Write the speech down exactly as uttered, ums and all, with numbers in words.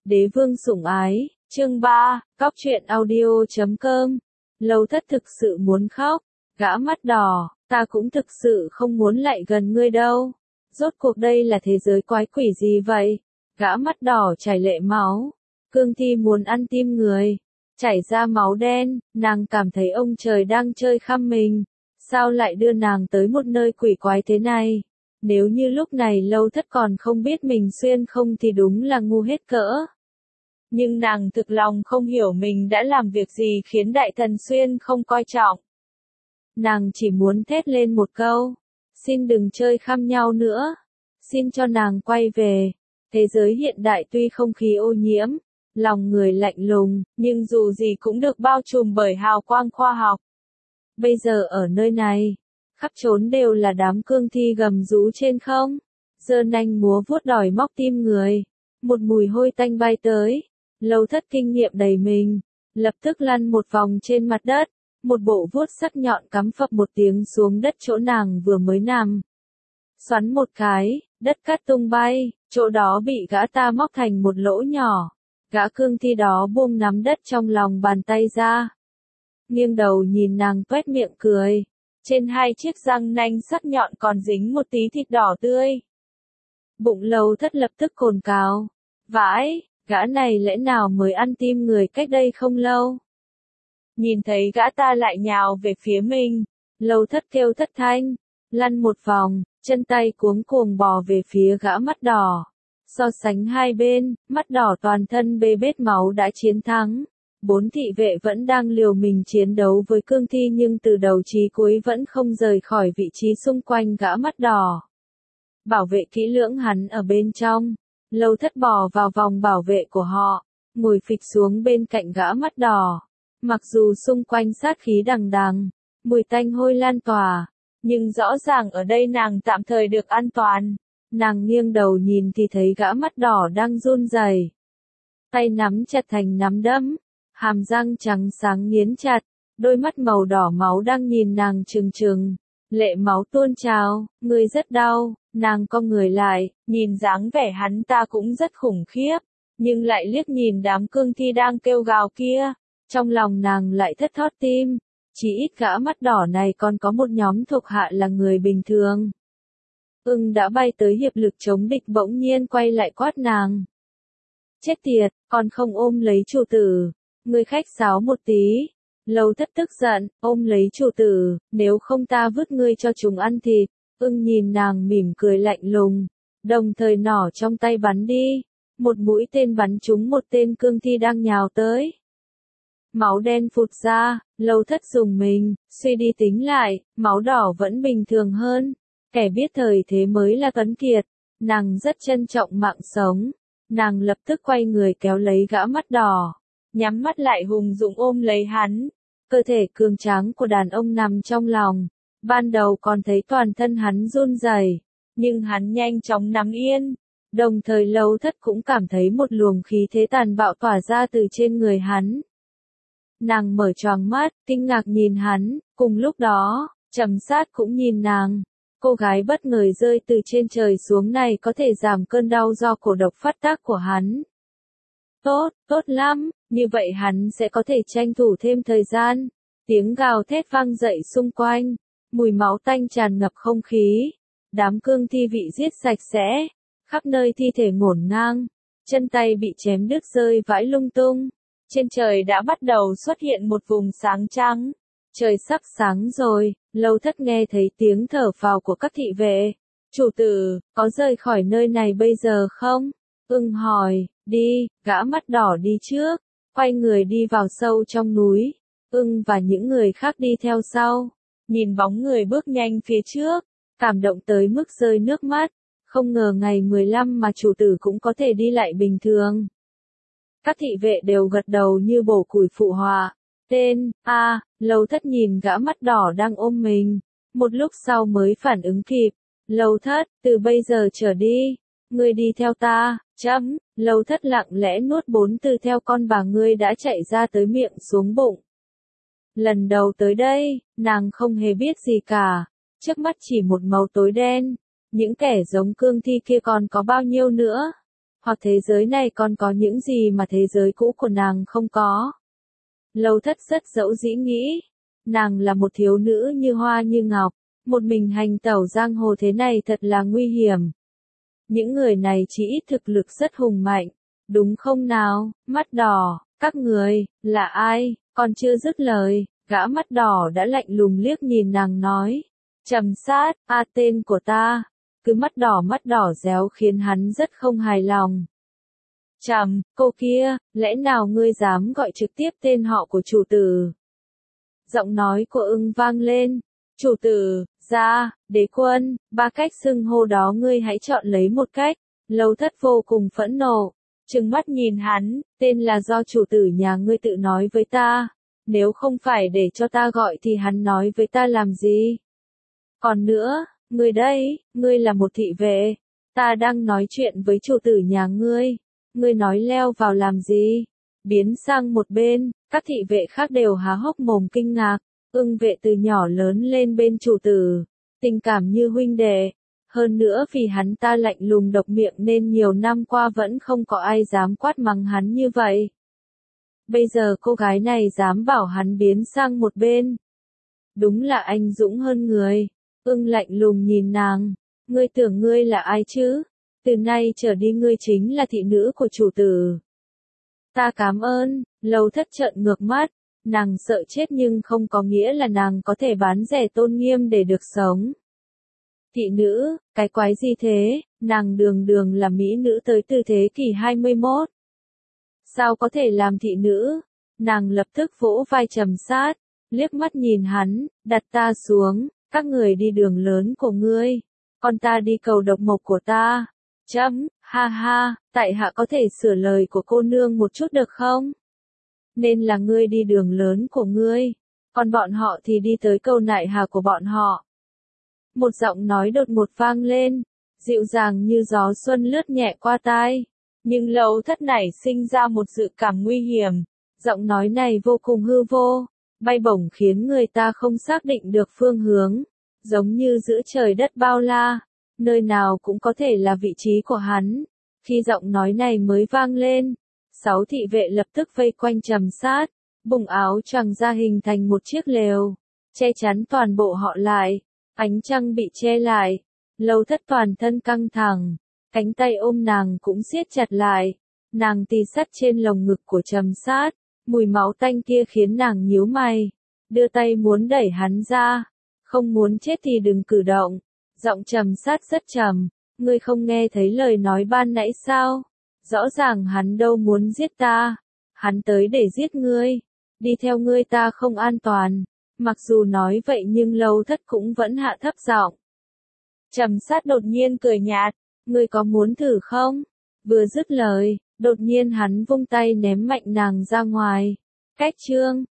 Đế vương sủng ái, chương ba, cóc truyện audio chấm com. Lâu Thất thực sự muốn khóc, gã mắt đỏ, ta cũng thực sự không muốn lại gần ngươi đâu. Rốt cuộc đây là thế giới quái quỷ gì vậy? Gã mắt đỏ chảy lệ máu, cương thi muốn ăn tim người, chảy ra máu đen, nàng cảm thấy ông trời đang chơi khăm mình. Sao lại đưa nàng tới một nơi quỷ quái thế này? Nếu như lúc này Lâu Thất còn không biết mình xuyên không thì đúng là ngu hết cỡ. Nhưng nàng thực lòng không hiểu mình đã làm việc gì khiến đại thần xuyên không coi trọng. Nàng chỉ muốn thét lên một câu, xin đừng chơi khăm nhau nữa, xin cho nàng quay về. Thế giới hiện đại tuy không khí ô nhiễm, lòng người lạnh lùng, nhưng dù gì cũng được bao trùm bởi hào quang khoa học. Bây giờ ở nơi này, khắp trốn đều là đám cương thi gầm rú trên không, giơ nanh múa vuốt đòi móc tim người. Một mùi hôi tanh bay tới, Lâu Thất kinh nghiệm đầy mình, lập tức lăn một vòng trên mặt đất, một bộ vuốt sắc nhọn cắm phập một tiếng xuống đất chỗ nàng vừa mới nằm. Xoắn một cái, đất cát tung bay, chỗ đó bị gã ta móc thành một lỗ nhỏ. Gã cương thi đó buông nắm đất trong lòng bàn tay ra, nghiêng đầu nhìn nàng toét miệng cười, trên hai chiếc răng nanh sắc nhọn còn dính một tí thịt đỏ tươi. Bụng Lâu Thất lập tức cồn cào, vãi, gã này lẽ nào mới ăn tim người cách đây không lâu. Nhìn thấy gã ta lại nhào về phía mình, Lâu Thất kêu thất thanh, lăn một vòng, chân tay cuống cuồng bò về phía gã mắt đỏ. So sánh hai bên, mắt đỏ toàn thân bê bết máu đã chiến thắng. Bốn thị vệ vẫn đang liều mình chiến đấu với cương thi nhưng từ đầu chí cuối vẫn không rời khỏi vị trí xung quanh gã mắt đỏ. Bảo vệ kỹ lưỡng hắn ở bên trong. Lâu Thất bò vào vòng bảo vệ của họ, ngồi phịch xuống bên cạnh gã mắt đỏ. Mặc dù xung quanh sát khí đằng đằng, mùi tanh hôi lan tỏa, nhưng rõ ràng ở đây nàng tạm thời được an toàn. Nàng nghiêng đầu nhìn thì thấy gã mắt đỏ đang run rẩy, tay nắm chặt thành nắm đấm, hàm răng trắng sáng nghiến chặt, đôi mắt màu đỏ máu đang nhìn nàng trừng trừng, lệ máu tuôn trào, người rất đau. Nàng cong người lại, nhìn dáng vẻ hắn ta cũng rất khủng khiếp, nhưng lại liếc nhìn đám cương thi đang kêu gào kia, trong lòng nàng lại thất thót tim, chỉ ít gã mắt đỏ này còn có một nhóm thuộc hạ là người bình thường. Ưng đã bay tới hiệp lực chống địch bỗng nhiên quay lại quát nàng. Chết tiệt, còn không ôm lấy chủ tử, người khách sáo một tí. Lâu Thất tức giận, ôm lấy chủ tử, nếu không ta vứt ngươi cho chúng ăn thịt. Ưng nhìn nàng mỉm cười lạnh lùng, đồng thời nỏ trong tay bắn đi, một mũi tên bắn trúng một tên cương thi đang nhào tới. Máu đen phụt ra, Lâu Thất dùng mình, suy đi tính lại, máu đỏ vẫn bình thường hơn, kẻ biết thời thế mới là tuấn kiệt, nàng rất trân trọng mạng sống, nàng lập tức quay người kéo lấy gã mắt đỏ, nhắm mắt lại hùng dũng ôm lấy hắn, cơ thể cường tráng của đàn ông nằm trong lòng. Ban đầu còn thấy toàn thân hắn run rẩy, nhưng hắn nhanh chóng nằm yên, đồng thời Lâu Thất cũng cảm thấy một luồng khí thế tàn bạo tỏa ra từ trên người hắn. Nàng mở choàng mắt, kinh ngạc nhìn hắn, cùng lúc đó, Trầm Sát cũng nhìn nàng. Cô gái bất ngờ rơi từ trên trời xuống này có thể giảm cơn đau do cổ độc phát tác của hắn. Tốt, tốt lắm, như vậy hắn sẽ có thể tranh thủ thêm thời gian. Tiếng gào thét vang dậy xung quanh. Mùi máu tanh tràn ngập không khí, đám cương thi bị giết sạch sẽ, khắp nơi thi thể ngổn ngang, chân tay bị chém đứt rơi vãi lung tung. Trên trời đã bắt đầu xuất hiện một vùng sáng trắng, trời sắp sáng rồi. Lâu Thất nghe thấy tiếng thở phào của các thị vệ. Chủ tử, có rời khỏi nơi này bây giờ không? Ưng hỏi, đi, gã mắt đỏ đi trước, quay người đi vào sâu trong núi. Ưng và những người khác đi theo sau. Nhìn bóng người bước nhanh phía trước, cảm động tới mức rơi nước mắt, không ngờ ngày mười lăm mà chủ tử cũng có thể đi lại bình thường. Các thị vệ đều gật đầu như bổ củi phụ họa. Tên, a, à, Lâu Thất nhìn gã mắt đỏ đang ôm mình, một lúc sau mới phản ứng kịp. Lâu Thất, từ bây giờ trở đi, ngươi đi theo ta, chấm. Lâu Thất lặng lẽ nuốt bốn từ theo con bà ngươi đã chạy ra tới miệng xuống bụng. Lần đầu tới đây, nàng không hề biết gì cả, trước mắt chỉ một màu tối đen, những kẻ giống cương thi kia còn có bao nhiêu nữa. Hoặc thế giới này còn có những gì mà thế giới cũ của nàng không có. Lâu Thất rất dẫu dĩ nghĩ, nàng là một thiếu nữ như hoa như ngọc, một mình hành tẩu giang hồ thế này thật là nguy hiểm. Những người này chỉ ít thực lực rất hùng mạnh, đúng không nào? Mắt đỏ, các người, là ai? Còn chưa dứt lời, gã mắt đỏ đã lạnh lùng liếc nhìn nàng nói. Trầm Sát, a tên của ta. Cứ mắt đỏ mắt đỏ réo khiến hắn rất không hài lòng. Trầm, cô kia, lẽ nào ngươi dám gọi trực tiếp tên họ của chủ tử? Giọng nói của Ưng vang lên. Chủ tử, gia, đế quân, ba cách xưng hô đó ngươi hãy chọn lấy một cách. Lâu Thất vô cùng phẫn nộ, trừng mắt nhìn hắn, tên là do chủ tử nhà ngươi tự nói với ta. Nếu không phải để cho ta gọi thì hắn nói với ta làm gì? Còn nữa, ngươi đây, ngươi là một thị vệ. Ta đang nói chuyện với chủ tử nhà ngươi. Ngươi nói leo vào làm gì? Biến sang một bên, các thị vệ khác đều há hốc mồm kinh ngạc. Ưng vệ từ nhỏ lớn lên bên chủ tử, tình cảm như huynh đệ. Hơn nữa vì hắn ta lạnh lùng độc miệng nên nhiều năm qua vẫn không có ai dám quát mắng hắn như vậy. Bây giờ cô gái này dám bảo hắn biến sang một bên. Đúng là anh dũng hơn người. Ưng lạnh lùng nhìn nàng. Ngươi tưởng ngươi là ai chứ? Từ nay trở đi ngươi chính là thị nữ của chủ tử. Ta cảm ơn. Lâu Thất trợn ngược mắt. Nàng sợ chết nhưng không có nghĩa là nàng có thể bán rẻ tôn nghiêm để được sống. Thị nữ, cái quái gì thế? Nàng đường đường là mỹ nữ tới từ thế kỷ hai mươi mốt. Sao có thể làm thị nữ? Nàng lập tức vỗ vai Trầm Sát, liếc mắt nhìn hắn, đặt ta xuống, các người đi đường lớn của ngươi, còn ta đi cầu độc mộc của ta. Chấm, ha ha, tại hạ có thể sửa lời của cô nương một chút được không? Nên là ngươi đi đường lớn của ngươi, còn bọn họ thì đi tới cầu nại hà của bọn họ. Một giọng nói đột ngột vang lên, dịu dàng như gió xuân lướt nhẹ qua tai. Nhưng Lâu Thất nảy sinh ra một dự cảm nguy hiểm. Giọng nói này vô cùng hư vô, bay bổng khiến người ta không xác định được phương hướng. Giống như giữa trời đất bao la, nơi nào cũng có thể là vị trí của hắn. Khi giọng nói này mới vang lên, sáu thị vệ lập tức vây quanh Trầm Sát, bùng áo choàng ra hình thành một chiếc lều, che chắn toàn bộ họ lại. Ánh trăng bị che lại, Lâu Thất toàn thân căng thẳng, cánh tay ôm nàng cũng siết chặt lại. Nàng tì sắt trên lồng ngực của Trầm Sát, mùi máu tanh kia khiến nàng nhíu mày, đưa tay muốn đẩy hắn ra. Không muốn chết thì đừng cử động. Giọng Trầm Sát rất trầm, ngươi không nghe thấy lời nói ban nãy sao? Rõ ràng hắn đâu muốn giết ta, hắn tới để giết ngươi. Đi theo ngươi ta không an toàn. Mặc dù nói vậy nhưng Lâu Thất cũng vẫn hạ thấp giọng. Trầm Sát đột nhiên cười nhạt, ngươi có muốn thử không? Vừa dứt lời, đột nhiên hắn vung tay ném mạnh nàng ra ngoài. Cách chương